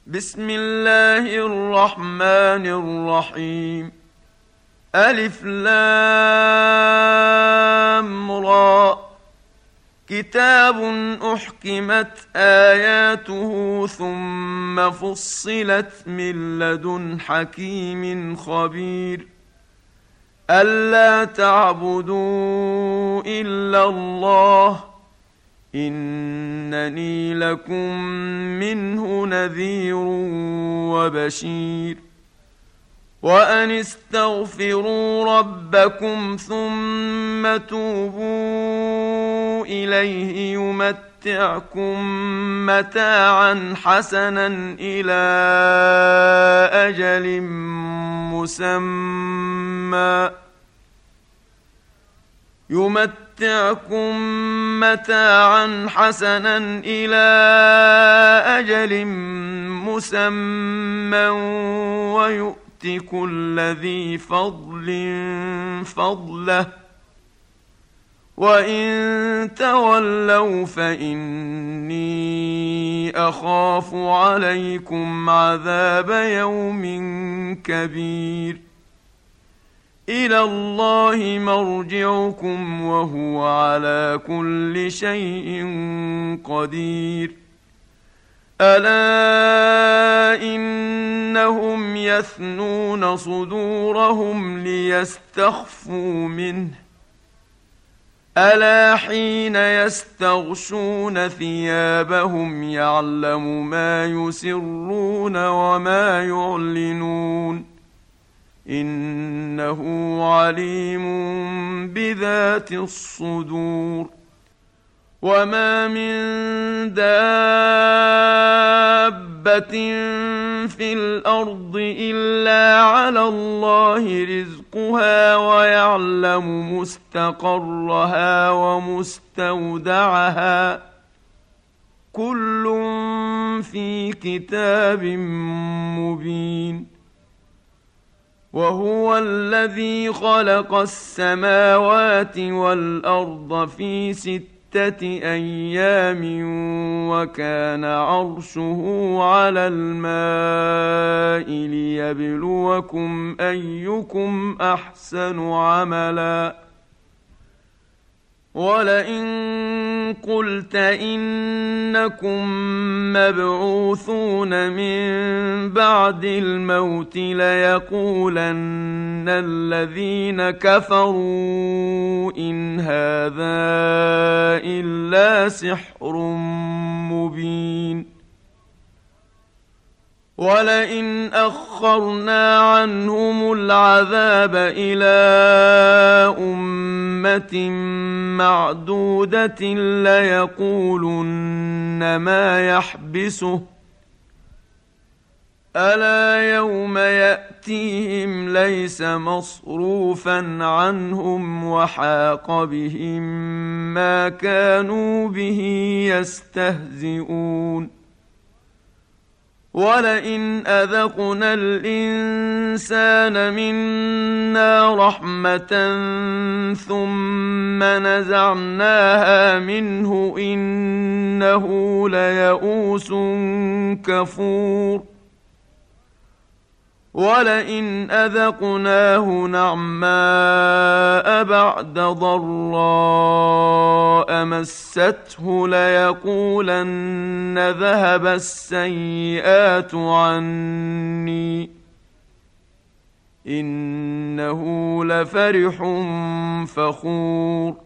بسم الله الرحمن الرحيم. ألف لام را. كتاب أحكمت آياته ثم فصلت من لدن حكيم خبير. ألا تعبدوا إلا الله إنني لكم منه نذير وبشير. وأن استغفروا ربكم ثم توبوا إليه يمتعكم متاعا حسنا إلى أجل مسمى ويؤت كل ذي فضل فضله. وإن تولوا فإني أخاف عليكم عذاب يوم كبير. إلى الله مرجعكم وهو على كل شيء قدير. ألا إنهم يثنون صدورهم ليستخفوا منه. ألا حين يستغشون ثيابهم يعلم ما يسرون وما يعلنون إنه عليم بذات الصدور. وما من دابة في الأرض إلا على الله رزقها ويعلم مستقرها ومستودعها كل في كتاب مبين. وهو الذي خلق السماوات والأرض في 6 أيام وكان عرشه على الماء ليبلوكم أيكم أحسن عملا. ولئن قلت إنكم مبعوثون من بعد الموت ليقولن الذين كفروا إن هذا إلا سحر مبين. ولئن أخرنا عنهم العذاب إلى أمة معدودة ليقولن ما يحبسه. ألا يوم يأتيهم ليس مصروفا عنهم وحاق بهم ما كانوا به يستهزئون. ولئن أذقنا الإنسان منا رحمة ثم نزعناها منه إنه ليئوس كفور. ولئن أذقناه نعماء بعد ضراء مسته ليقولن ذهب السيئات عني إنه لفرح فخور.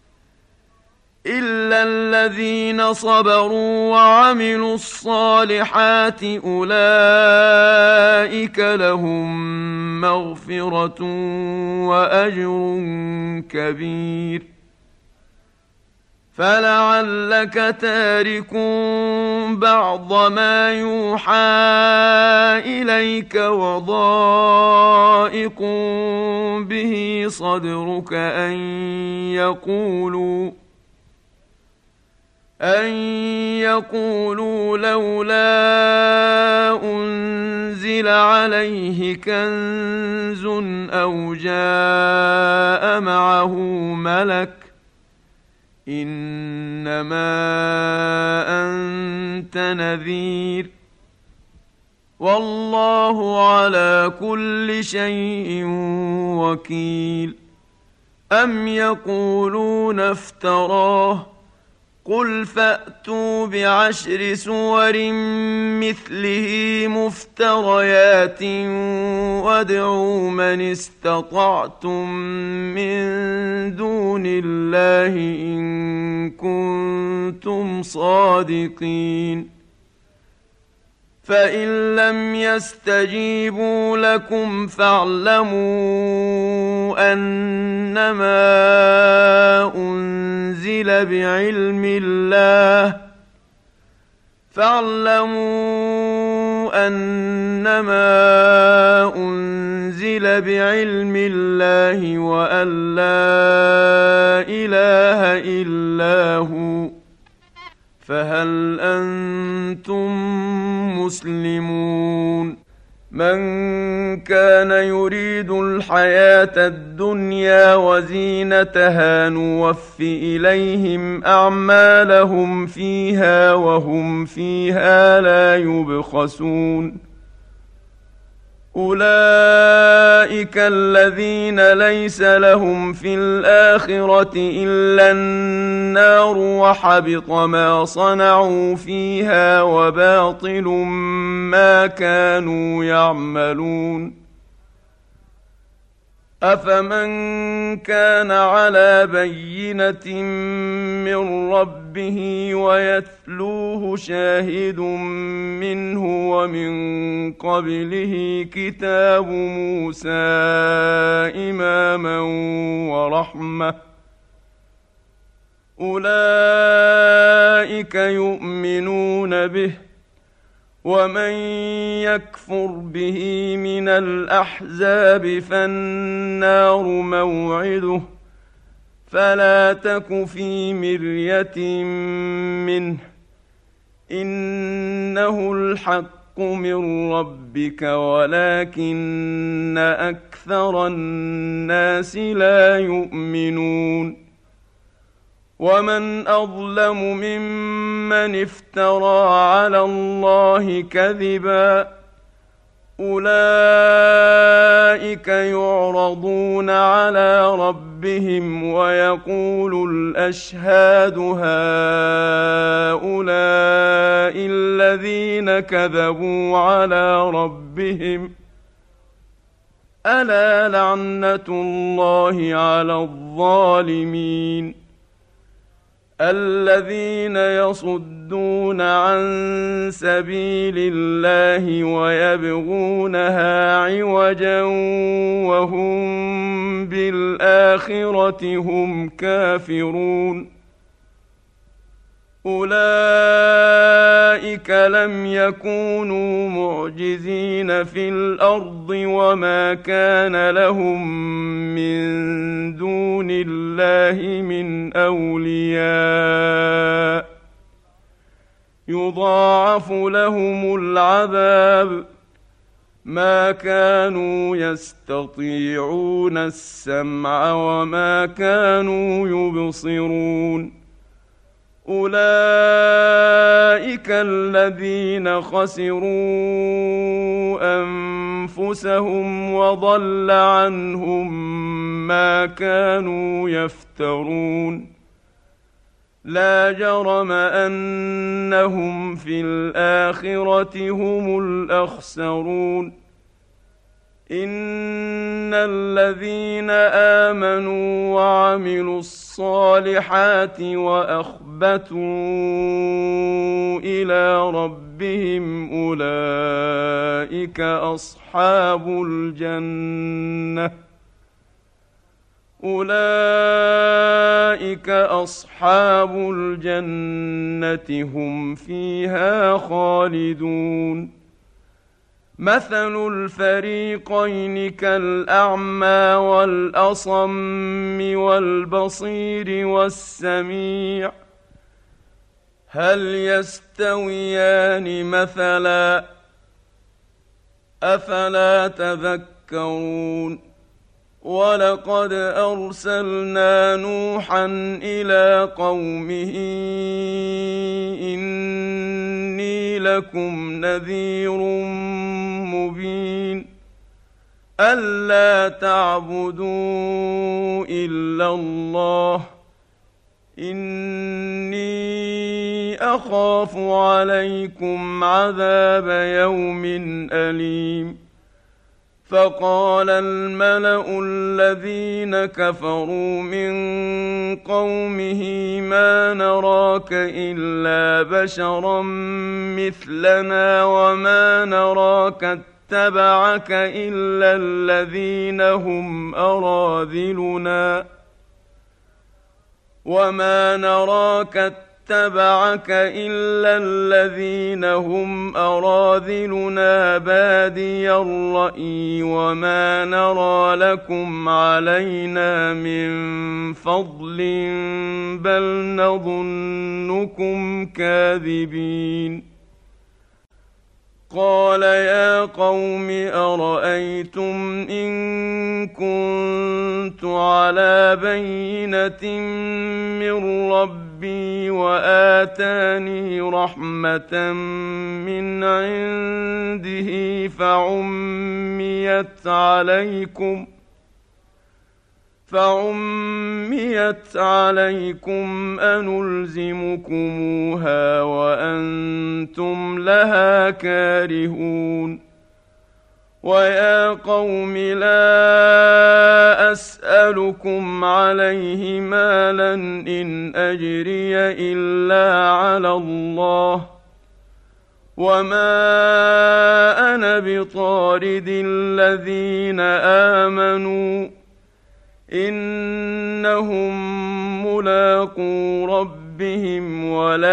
إلا الذين صبروا وعملوا الصالحات أولئك لهم مغفرة وأجر كبير. فلعلك تارك بعض ما يوحى إليك وضائق به صدرك أن يقولوا لولا أنزل عليه كنز أو جاء معه ملك إنما أنت نذير والله على كل شيء وكيل. أم يقولون افتراه قل فأتوا بعشر سور مثله مفتريات وادعوا من استطعتم من دون الله إن كنتم صادقين. فإن لم يستجيبوا لكم فاعلموا أنما أنزل بعلم الله وأن لا إله إلا هو، فهل أنتم مسلمون؟ من كان يريد الحياة الدنيا وزينتها نوف إليهم أعمالهم فيها وهم فيها لا يبخسون. أولئك الذين ليس لهم في الآخرة إلا النار وحبط ما صنعوا فيها وباطل ما كانوا يعملون. أفمن كان على بينة من ربه ويتلوه شاهد منه ومن قبله كتاب موسى إماما ورحمة، أولئك يؤمنون به، ومن يكفر به من الأحزاب فالنار موعده، فلا تك في مرية منه، إنه الحق من ربك ولكن أكثر الناس لا يؤمنون. ومن أظلم ممن افترى على الله كذبا، أولئك يعرضون على ربهم ويقول الأشهاد هؤلاء الذين كذبوا على ربهم، ألا لعنة الله على الظالمين. الذين يصدون عن سبيل الله ويبغونها عوجا وهم بالآخرة هم كافرون، أولئك لم يكونوا معجزين في الأرض وما كان لهم من دون الله من أولياء، يضاعف لهم العذاب، ما كانوا يستطيعون السمع وما كانوا يبصرون. أولئك الذين خسروا أنفسهم وضل عنهم ما كانوا يفترون. لا جرم أنهم في الآخرة هم الأخسرون. إن الذين آمنوا وعملوا الصالحات وأخبتوا إلى ربهم أولئك أصحاب الجنة هم فيها خالدون. مثل الفريقين كالأعمى والأصم والبصير والسميع، هل يستويان مثلا؟ أفلا تذكرون. ولقد أرسلنا نوحا إلى قومه إني لكم نذير مبين ألا تعبدوا إلا الله إني أخاف عليكم عذاب يوم أليم فقال الملأ الذين كفروا من قومه ما نراك إلا بشرا مثلنا وما نراك اتبعك إلا الذين هم أراذلنا بادي الرأي وما نرى لكم علينا من فضل بل نظنكم كاذبين قال يا قوم أرأيتم إن كنت على بينة من ربي وآتاني رحمة من عنده فعميت عليكم أنلزمكموها وأنتم لها كارهون ويا قوم لا أسألكم عليه مالا إن أجري إلا على الله وما أنا بطارد الذين آمنوا إنهم ملاقو ربهم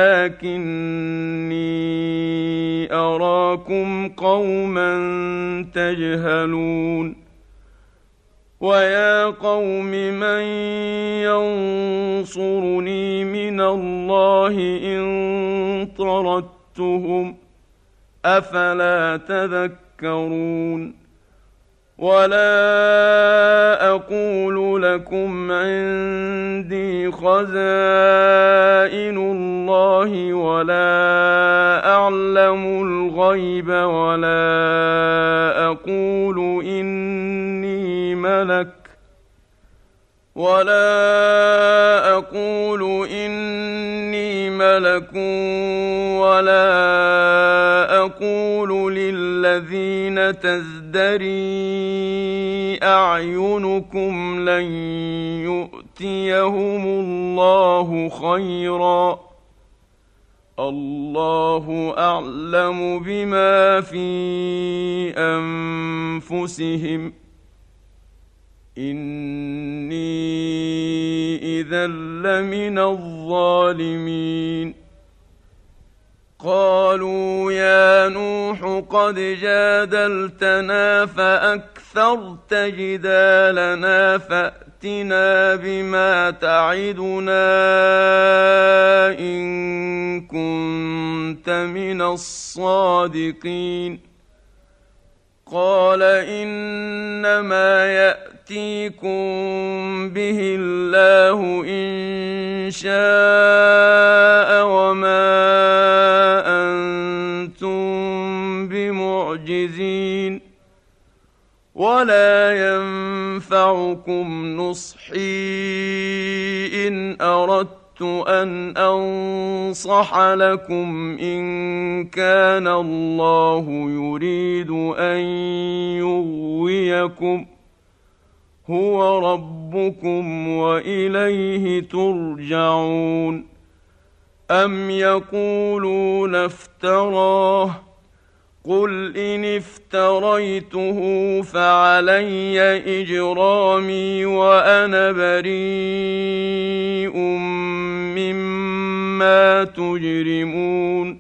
ولكني أراكم قوما تجهلون ويا قوم من ينصرني من الله إن طردتهم أفلا تذكرون ولا أقول لكم عندي خزائن الله ولا أعلم الغيب ولا أقول إني ملك ولا أقول للذين تزدري أعينكم لن يؤتيهم الله خيرا الله أعلم بما في أنفسهم إني إذا لمن الظالمين قالوا يا نوح قد جادلتنا فأكثرت جدالنا فأتنا بما تعدنا إن كنت من الصادقين قال إنما يأتيكم به الله إن شاء وما أنتم بمعجزين ولا ينفعكم نصحي إن أردت أن أنصح لكم إن كان الله يريد أن يغويكم هو ربكم وإليه ترجعون أم يقولون افتراه قل إن افتريته فعلي إجرامي وأنا بريء مما تجرمون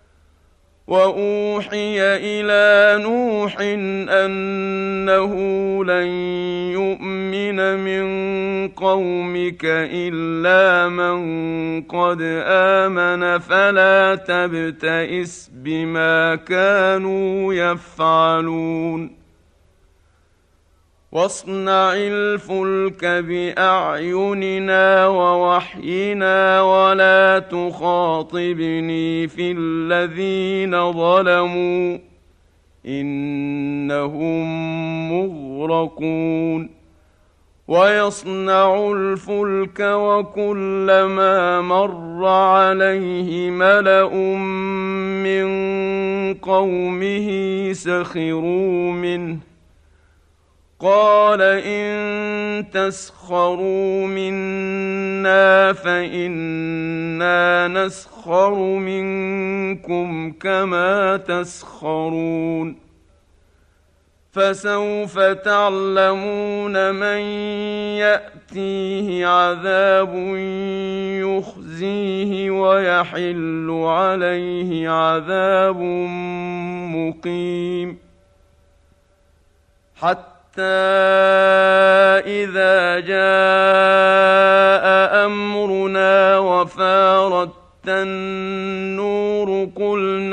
وأوحي إلى نوح أنه لن يؤمن من قومك إلا من قد آمن فلا تبتئس بما كانوا يفعلون واصنع الفلك بأعيننا ووحينا ولا تخاطبني في الذين ظلموا إنهم مغرقون ويصنع الفلك وكلما مر عليه ملأ من قومه سخروا منه قال إن تسخروا منا فإنا نسخر منكم كما تسخرون فسوف تعلمون من يأتيه عذاب يخزيه ويحل عليه عذاب مقيم حتى إذا جاء أمرنا وفارت النور قل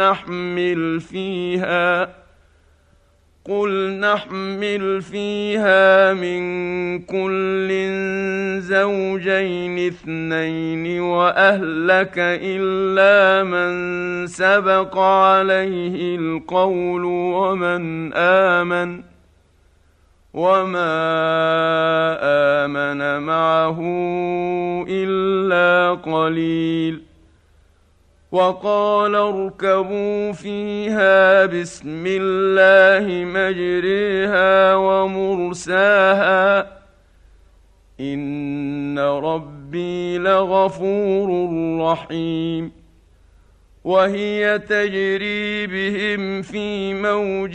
نحمل فيها من كل زوجين اثنين وأهلك إلا من سبق عليه القول ومن آمن وما آمن معه إلا قليل وقال اركبوا فيها بسم الله مجريها ومرساها إن ربي لغفور رحيم وهي تجري بهم في موج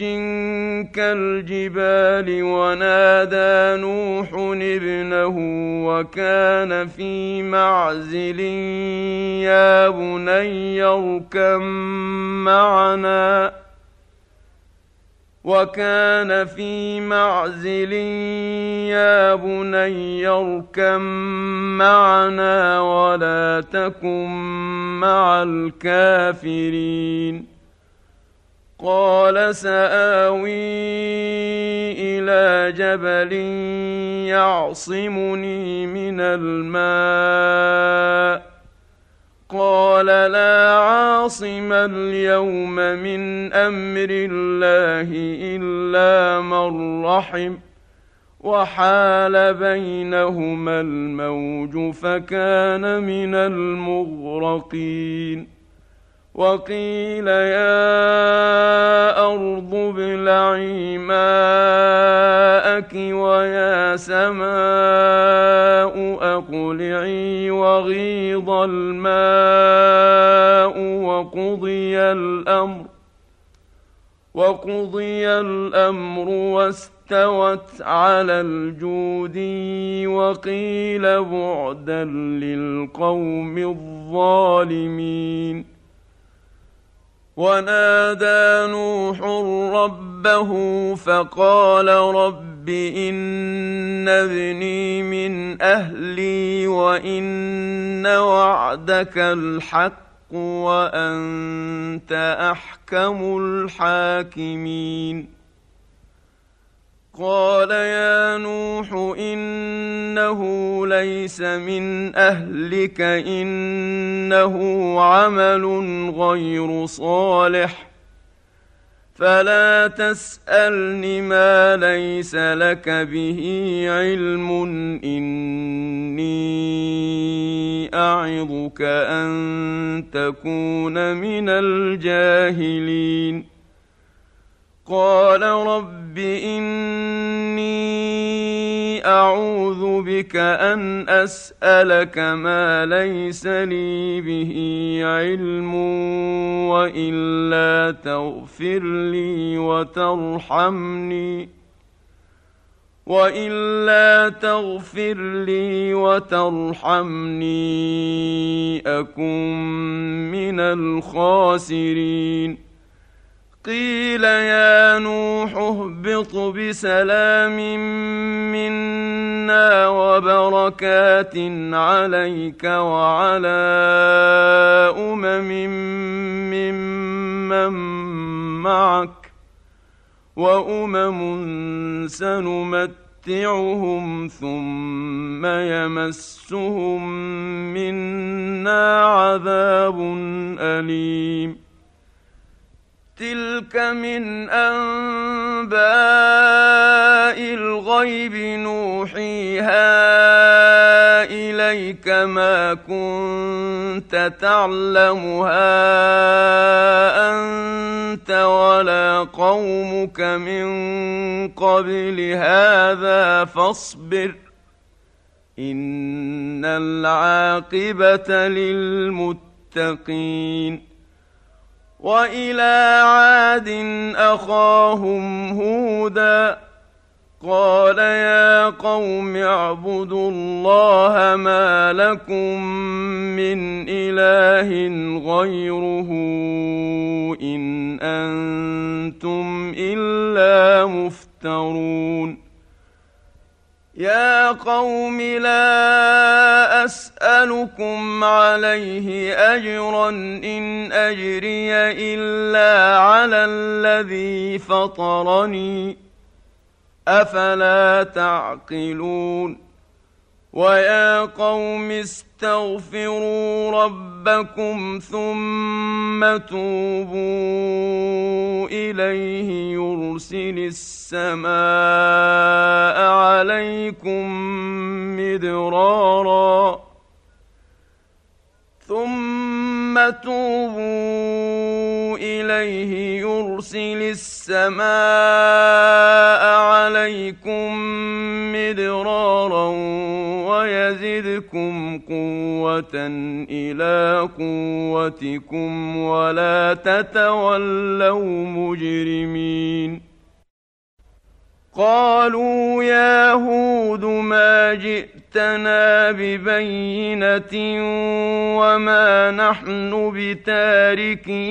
كالجبال ونادى نوح ابنه وكان في معزل يا بني اركب معنا ولا تكن مع الكافرين قال سآوي إلى جبل يعصمني من الماء قال لا عاصم اليوم من أمر الله إلا من رحم وحال بينهما الموج فكان من المغرقين وقيل يا أرض ابلعي ماءك ويا سماء أقلعي وغيض الماء وقضي الأمر واستوت على الجودي وقيل بعدا للقوم الظالمين ونادى نوح ربه فقال رب إن ابني من أهلي وإن وعدك الحق وأنت أحكم الحاكمين قال يا نوح إنه ليس من أهلك إنه عمل غير صالح فلا تسألني ما ليس لك به علم إني أعظك أن تكون من الجاهلين قال رب إني أعوذ بك أن أسألك ما ليس لي به علم وإلا تغفر لي وترحمني أكن من الخاسرين قيل يا نوح اهبط بسلام منا وبركات عليك وعلى ممن معك وأمم سنمتعهم نمتعهم ثم يمسهم منا عذاب أليم تلك من أنباء الغيب نوحيها إليك ما كنت تعلمها أنت ولا قومك من قبل هذا فاصبر إن العاقبة للمتقين وإلى عاد أخاهم هودا قال يا قوم اعبدوا الله ما لكم من إله غيره إن أنتم إلا مفترون يا قوم لا أسألكم عليه أجرا إن أجري إلا على الذي فطرني أفلا تعقلون ويا قوم استغفروا ربكم ثم توبوا إليه يرسل السماء عليكم مدرارا ويزدكم قوة إلى قوتكم ولا تتولوا مجرمين قالوا يا هود ما جئتنا ببينة وما نحن بتاركي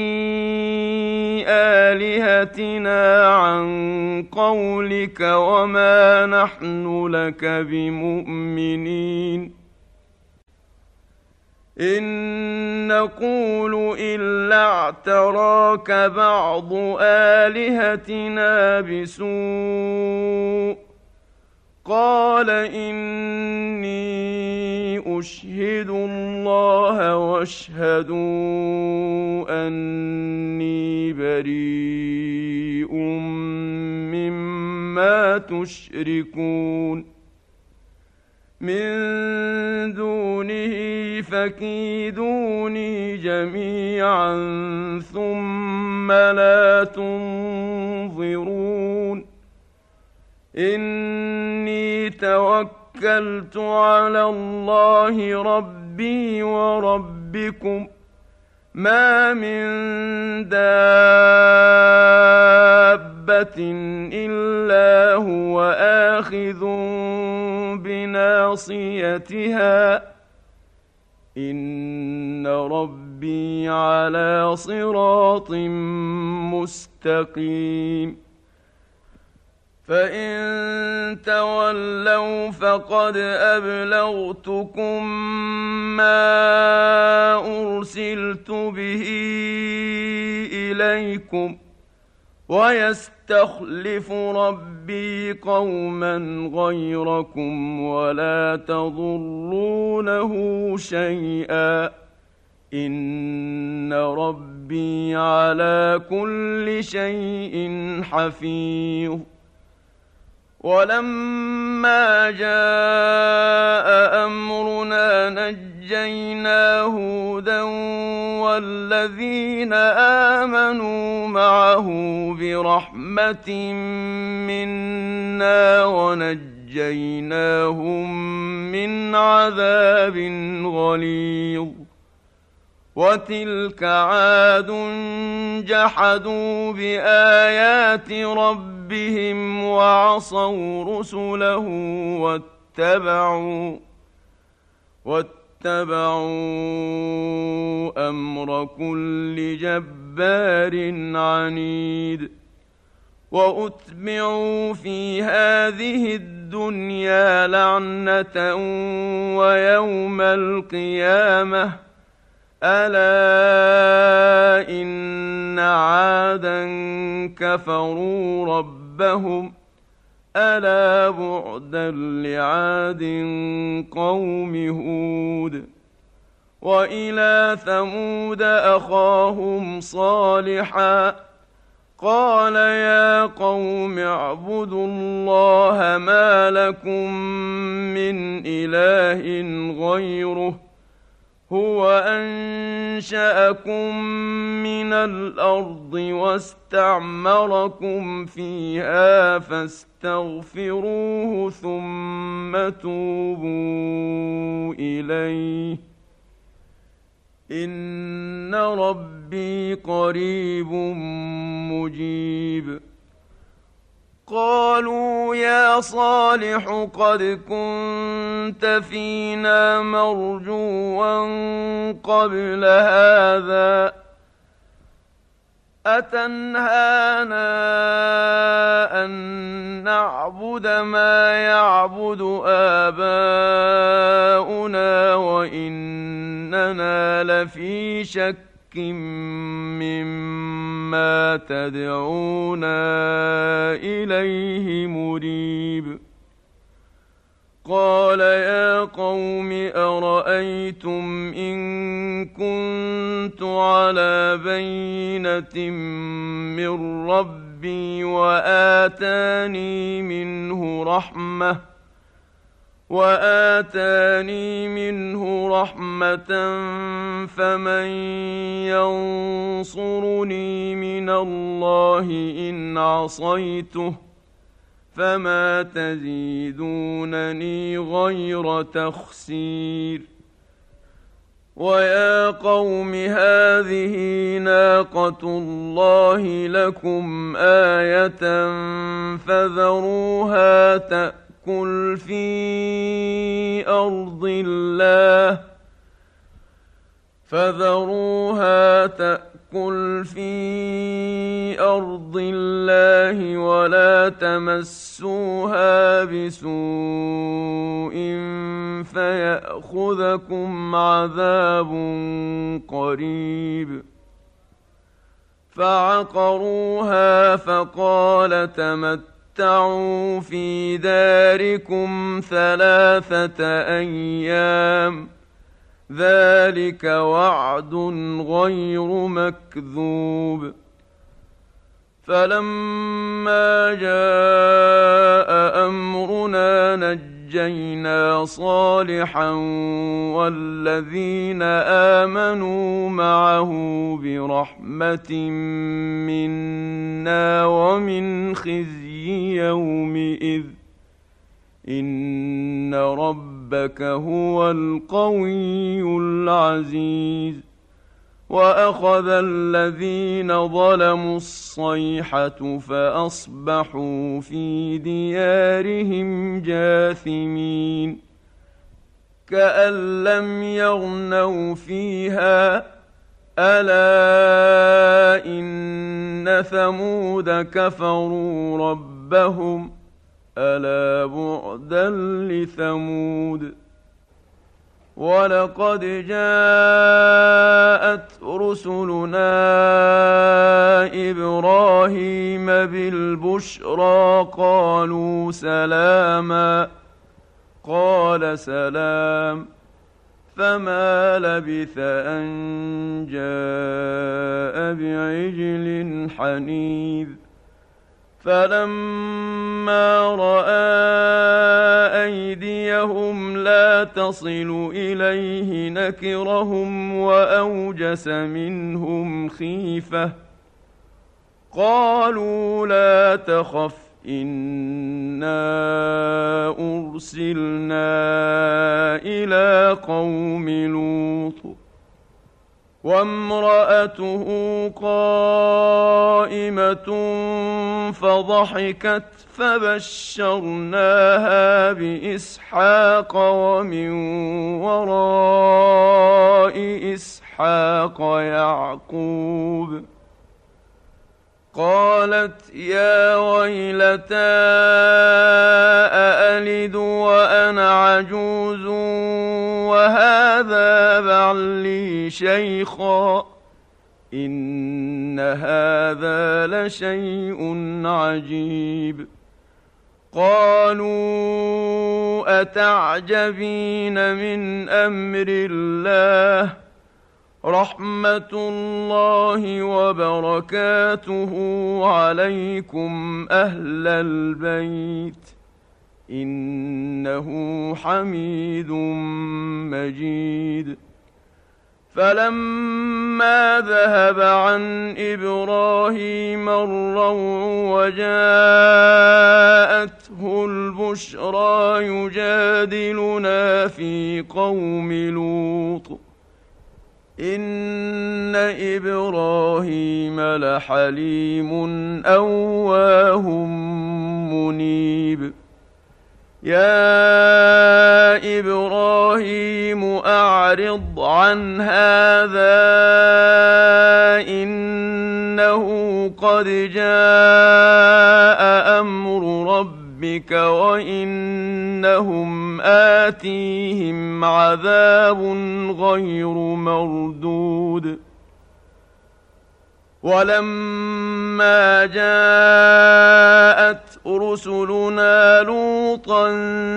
آلهتنا عن قولك وما نحن لك بمؤمنين إن نقول إلا اعتراك بعض آلهتنا بسوء قال إني أشهد الله واشهدوا أني بريء مما تشركون من دونه فكيدوني جميعا ثم لا تنظرون إني توكلت على الله ربي وربكم ما من دابة إلا هو آخذ بناصيتها إن ربي على صراط مستقيم فإن تولوا فقد أبلغتكم ما أرسلت به إليكم ويستخلف ربي قوما غيركم ولا تضرونه شيئا إن ربي على كل شيء حفيظ ولما جاء أمرنا نجينا هودا والذين آمنوا معه برحمة منا ونجيناهم من عذاب غليظ وتلك عاد جحدوا بآيات ربهم وعصوا رسله واتبعوا أمر كل جبار عنيد وأتبعوا في هذه الدنيا لعنة ويوم القيامة ألا إن عادا كفروا ربهم ألا بعدا لعاد قوم هود. وإلى ثمود أخاهم صالحا قال يا قوم اعبدوا الله ما لكم من إله غيره هو أنشأكم من الأرض واستعمركم فيها فاستغفروه ثم توبوا إليه إن ربي قريب مجيب. قالوا يا صالح قد كنت فينا مرجوا قبل هذا أتنهانا أن نعبد ما يعبد آباؤنا وإننا لفي شك مما تدعونا إليه مريب. قال يا قوم أرأيتم إن كنت على بينة من ربي وآتاني منه رحمة فمن ينصرني من الله إن عصيته فما تزيدونني غير تخسير. ويا قوم هذه ناقة الله لكم آية فذروها تأكل في أرض الله ولا تمسوها بسوء فيأخذكم عذاب قريب. فعقروها فقال تمتعوا في داركم 3 أيام ذلك وعد غير مكذوب. فلما جاء أمرنا نجينا صالحا والذين آمنوا معه برحمة منا ومن خزي يومئذ إن ربك هو القوي العزيز. وأخذ الذين ظلموا الصيحة فأصبحوا في ديارهم جاثمين كأن لم يغنوا فيها ألا إن ثمود كفروا ربهم ألا بعدا لثمود. ولقد جاءت رسلنا إبراهيم بالبشرى قالوا سلاما قال سلام فما لبث أن جاء بعجل حنيذ. فلما رأى أيديهم لا تصل إليه نكرهم وأوجس منهم خيفة قالوا لا تخف إنا أرسلنا إلى قوم لوط وامرأته قائمة فضحكت فبشرناها بإسحاق ومن وراء إسحاق يعقوب. قالت يا ويلتى أألد وأنا عجوز وهذا بعلي شيخا إن هذا لشيء عجيب. قالوا أتعجبين من أمر الله رحمة الله وبركاته عليكم أهل البيت إنه حميد مجيد. فلما ذهب عن إبراهيم الروع وجاءته البشرى يجادلنا في قوم لوط إن إبراهيم لحليم أواه منيب. يا إبراهيم أعرض عن هذا إنه قد جاء أمر ربك وإنهم آتيهم عذاب غير مردود. ولما جاءت رسلنا لوطا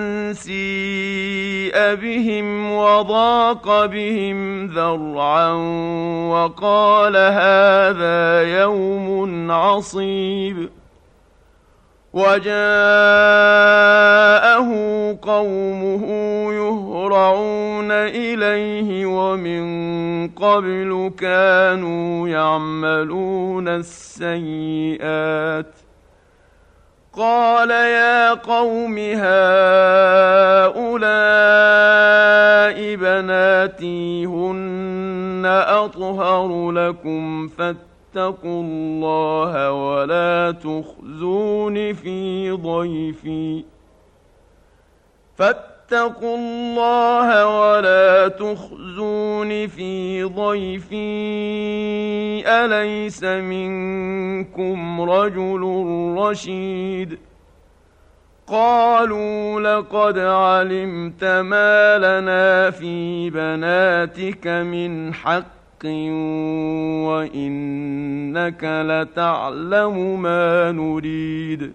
سيء بهم وضاق بهم ذرعا وقال هذا يوم عصيب. وجاءه قومه يهرعون إليه ومن قبل كانوا يعملون السيئات. قال يا قوم هؤلاء بناتي هن أطهر لكم فاتقوا الله ولا تخزون في ضيفي أليس منكم رجل رشيد. قالوا لقد علمت ما لنا في بناتك من حق وإنك لتعلم ما نريد.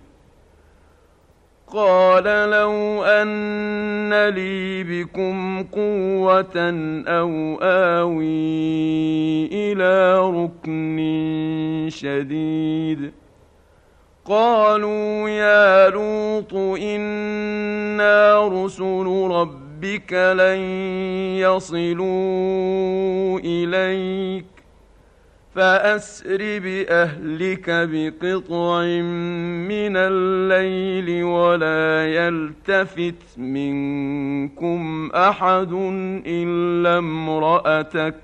قال لو أن لي بكم قوة أو آوي إلى ركن شديد. قالوا يا لوط إنا رسل ربك لن يصلوا إليك فأسر بأهلك بقطع من الليل ولا يلتفت منكم أحد إلا امرأتك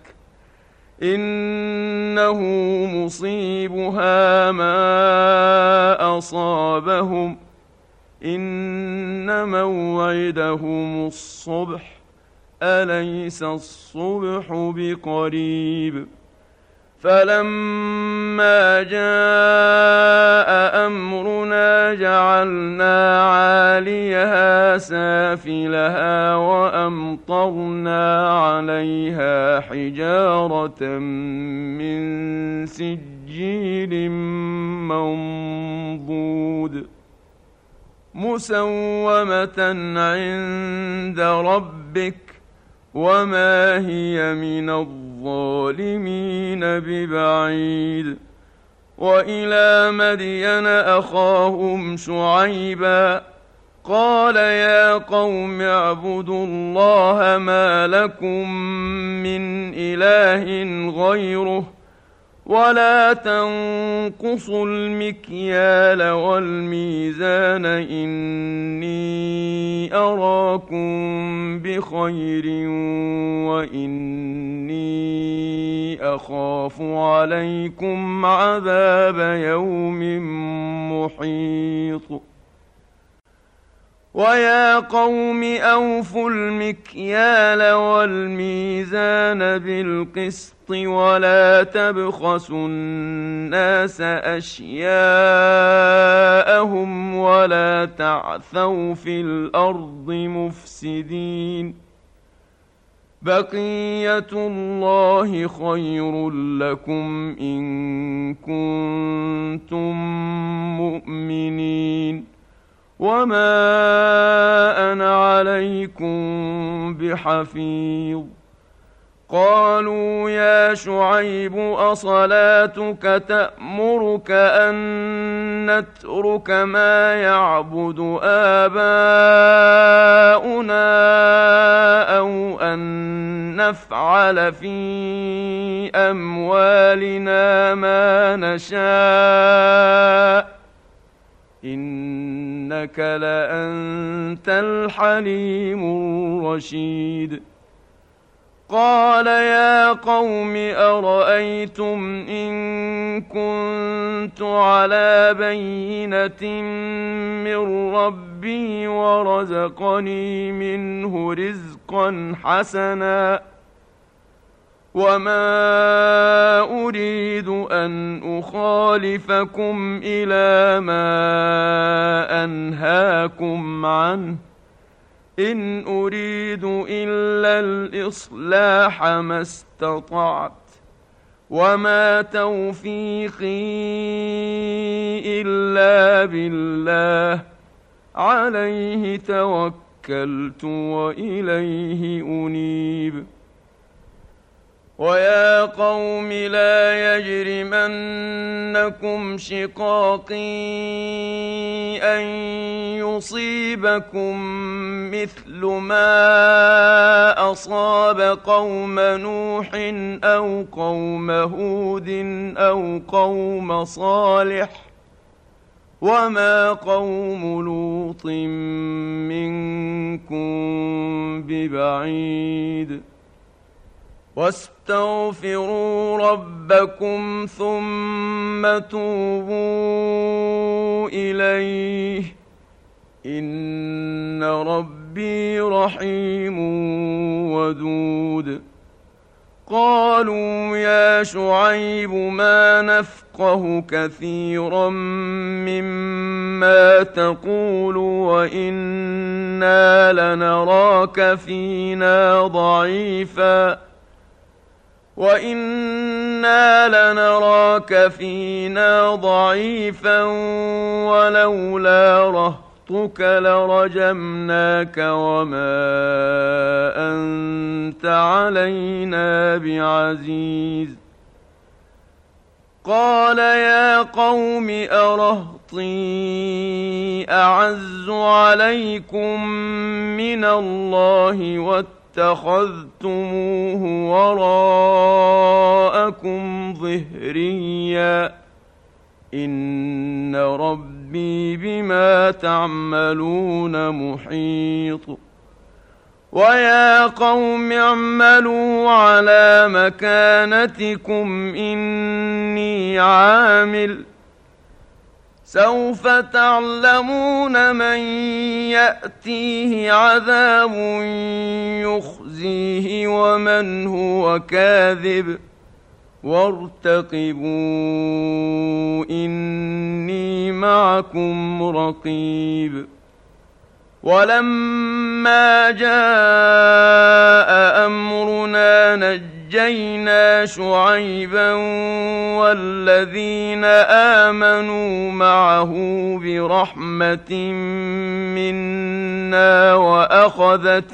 إنه مصيبها ما أصابهم إن موعدهم الصبح أليس الصبح بقريب. فلما جاء أمرنا جعلنا عاليها سافلها وأمطرنا عليها حجارة من سجيل منضود مسومة عند ربك وما هي من الظالمين ببعيد. وإلى مدين أخاهم شعيبا قال يا قوم اعبدوا الله ما لكم من إله غيره ولا تنقصوا المكيال والميزان إني أراكم بخير وإني أخاف عليكم عذاب يوم محيط. ويا قوم أوفوا المكيال والميزان بالقسط ولا تبخسوا الناس أشياءهم ولا تعثوا في الأرض مفسدين. بقية الله خير لكم إن كنتم مؤمنين. وما أنا عليكم بحفيظ. قالوا يا شعيب أصلاتك تأمرك أن نترك ما يعبد آباؤنا أو أن نفعل في أموالنا ما نشاء إنك لأنت الحليم الرشيد. قال يا قوم أرأيتم إن كنت على بينة من ربي ورزقني منه رزقا حسنا وما أريد أن أخالفكم إلى ما أنهاكم عنه إن أريد إلا الإصلاح ما استطعت وما توفيقي إلا بالله عليه توكلت وإليه أنيب. ويا قوم لا يجرمنكم شقاقي أن يصيبكم مثل ما أصاب قوم نوح أو قوم هود أو قوم صالح وما قوم لوط منكم ببعيد. واستغفروا ربكم ثم توبوا إليه إن ربي رحيم ودود. قالوا يا شعيب ما نفقه كثيرا مما تقول وإنا لنراك فينا ضعيفا ولولا رهطك لرجمناك وما أنت علينا بعزيز. قال يا قوم أرهطي أعز عليكم من الله اتخذتموه وراءكم ظهريا إن ربي بما تعملون محيط. ويا قوم اعملوا على مكانتكم إني عامل سوف تعلمون من يأتيه عذاب يخزيه ومن هو كاذب وارتقبوا إني معكم رقيب. ولما جاء أمرنا نجينا شعيبا والذين آمنوا معه برحمة منا وأخذت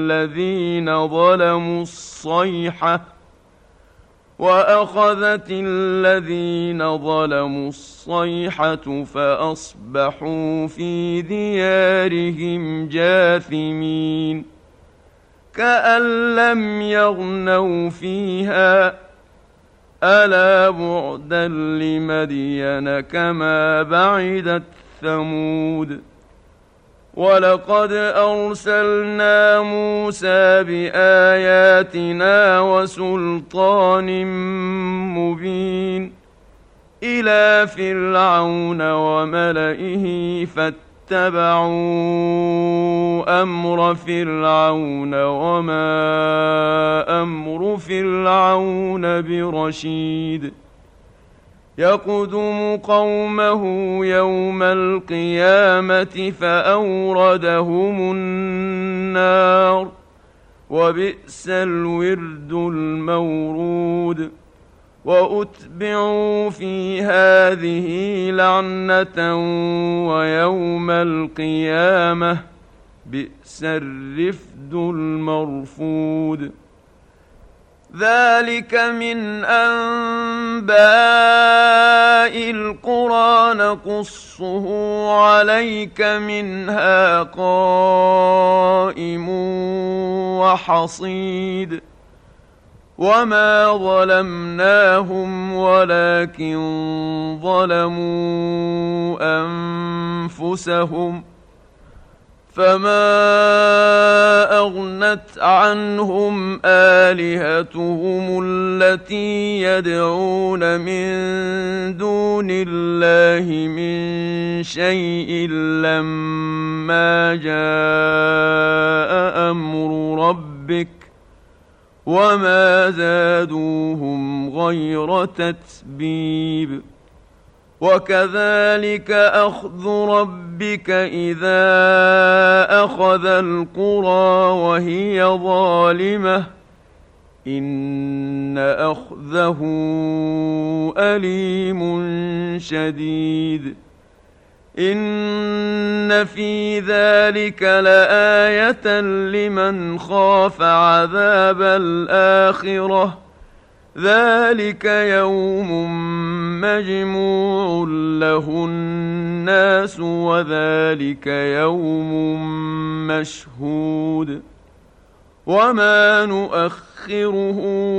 الذين ظلموا الصيحة فأصبحوا في ديارهم جاثمين كأن لم يغنوا فيها ألا بعدا لمدين كما بعدت ثمود. ولقد أرسلنا موسى بآياتنا وسلطان مبين إلى فرعون وملئه فاتبعوا أمر فرعون وما أمر فرعون برشيد. يقدم قومه يوم القيامة فأوردهم النار وبئس الورد المورود. وأتبعوا في هذه لعنة ويوم القيامة بئس الرفد المرفود. ذلك من أنباء القرى نقصه عليك منها قائم وحصيد. وما ظلمناهم ولكن ظلموا أنفسهم فما أغنت عنهم آلهتهم التي يدعون من دون الله من شيء لما جاء أمر ربك وما زادوهم غير تتبيب. وكذلك أخذ ربك إذا أخذ القرى وهي ظالمة إن أخذه أليم شديد. إن في ذلك لآية لمن خاف عذاب الآخرة ذلك يوم مجموع له الناس وذلك يوم مشهود. وما نؤخره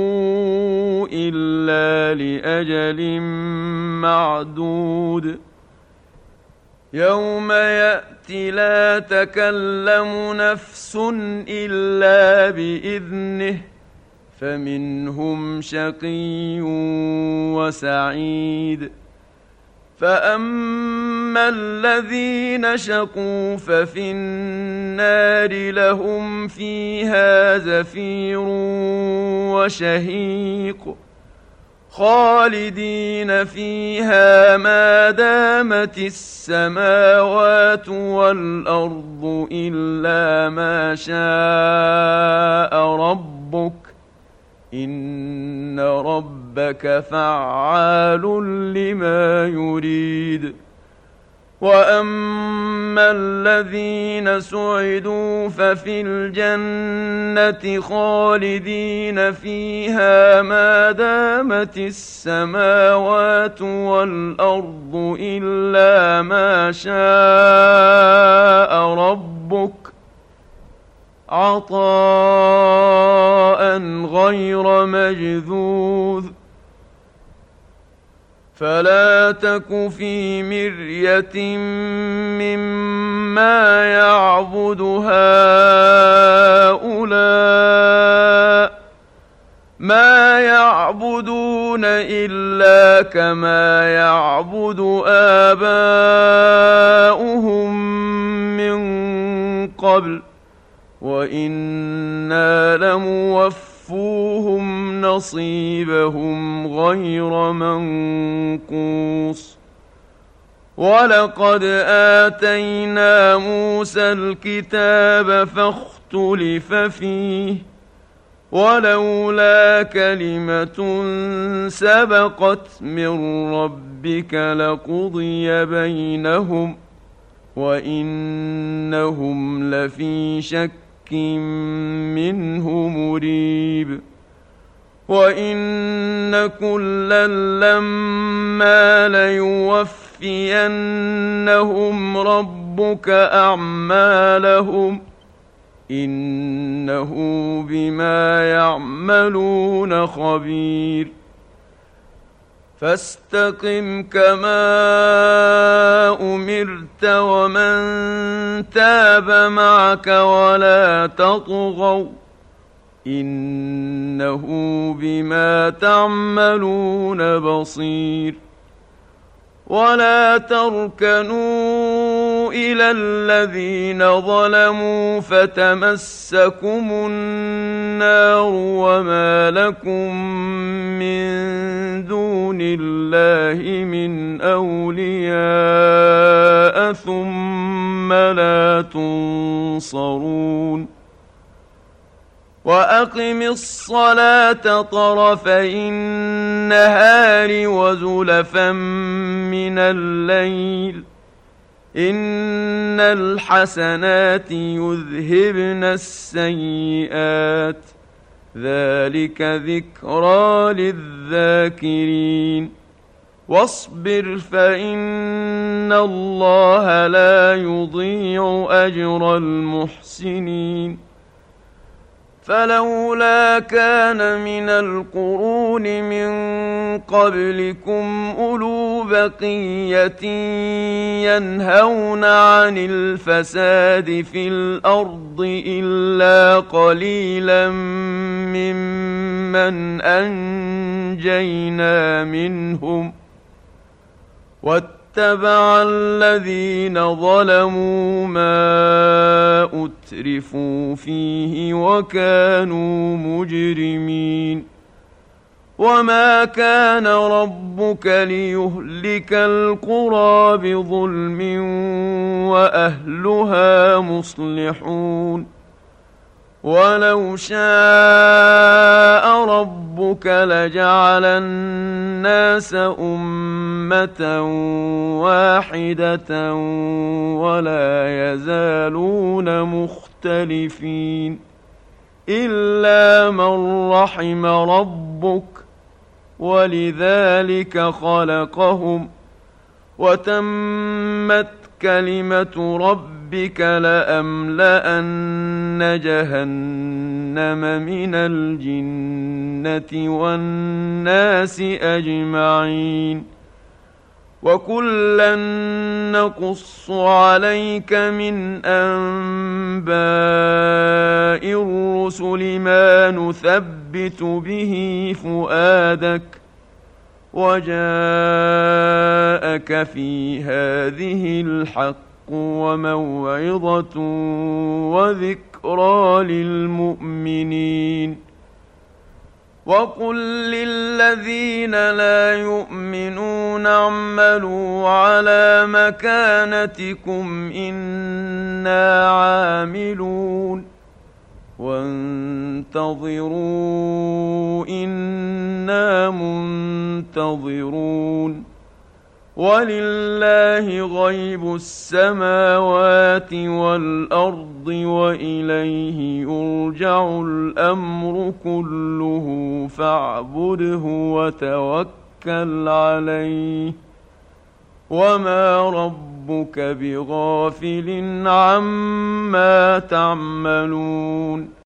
إلا لأجل معدود. يوم يأتي لا تكلم نفس إلا بإذنه فمنهم شقي وسعيد. فأما الذين شقوا ففي النار لهم فيها زفير وشهيق خالدين فيها ما دامت السماوات والأرض إلا ما شاء ربك إن ربك فعال لما يريد. وأما الذين سعدوا ففي الجنة خالدين فيها ما دامت السماوات والأرض إلا ما شاء ربك عطاء غير مجذوذ. فلا تك في مرية مما يعبد هؤلاء ما يعبدون إلا كما يعبد آباؤهم من قبل وإنا لموفوهم نصيبهم غير منقوص. ولقد آتينا موسى الكتاب فاختلف فيه ولولا كلمة سبقت من ربك لقضي بينهم وإنهم لفي شك منه مريب. وإن كلا لما ليوفينهم ربك أعمالهم إنه بما يعملون خبير. فاستقم كما أمرت ومن تاب معك ولا تطغوا إنه بما تعملون بصير. ولا تركنوا إلى الذين ظلموا فتمسكم النار وما لكم من دون الله من أولياء ثم لا تنصرون. وأقم الصلاة طرفي النهار وزلفا من الليل إن الحسنات يذهبن السيئات ذلك ذكرى للذاكرين واصبر فإن الله لا يضيع أجر المحسنين فلولا كان من القرون من قبلكم أولو بقية ينهون عن الفساد في الأرض إلا قليلا ممن أنجينا منهم واتبع الذين ظلموا ما أترفوا فيه وكانوا مجرمين وما كان ربك ليهلك القرى بظلم وأهلها مصلحون ولو شاء ربك لجعل الناس أمة واحدة ولا يزالون مختلفين إلا من رحم ربك ولذلك خلقهم وتمت كلمة ربك لأملأن جهنم من الجنة والناس أجمعين وكلا نقص عليك من أنباء الرسل ما نثبت به فؤادك وجاءك في هذه الحق وموعظة وذكرى للمؤمنين وقل للذين لا يؤمنون اعملوا على مكانتكم إنا عاملون وانتظروا إنا منتظرون ولله غيب السماوات والأرض وإليه يرجع الأمر كله فاعبده وتوكل عليه وما ربك بغافل عما تعملون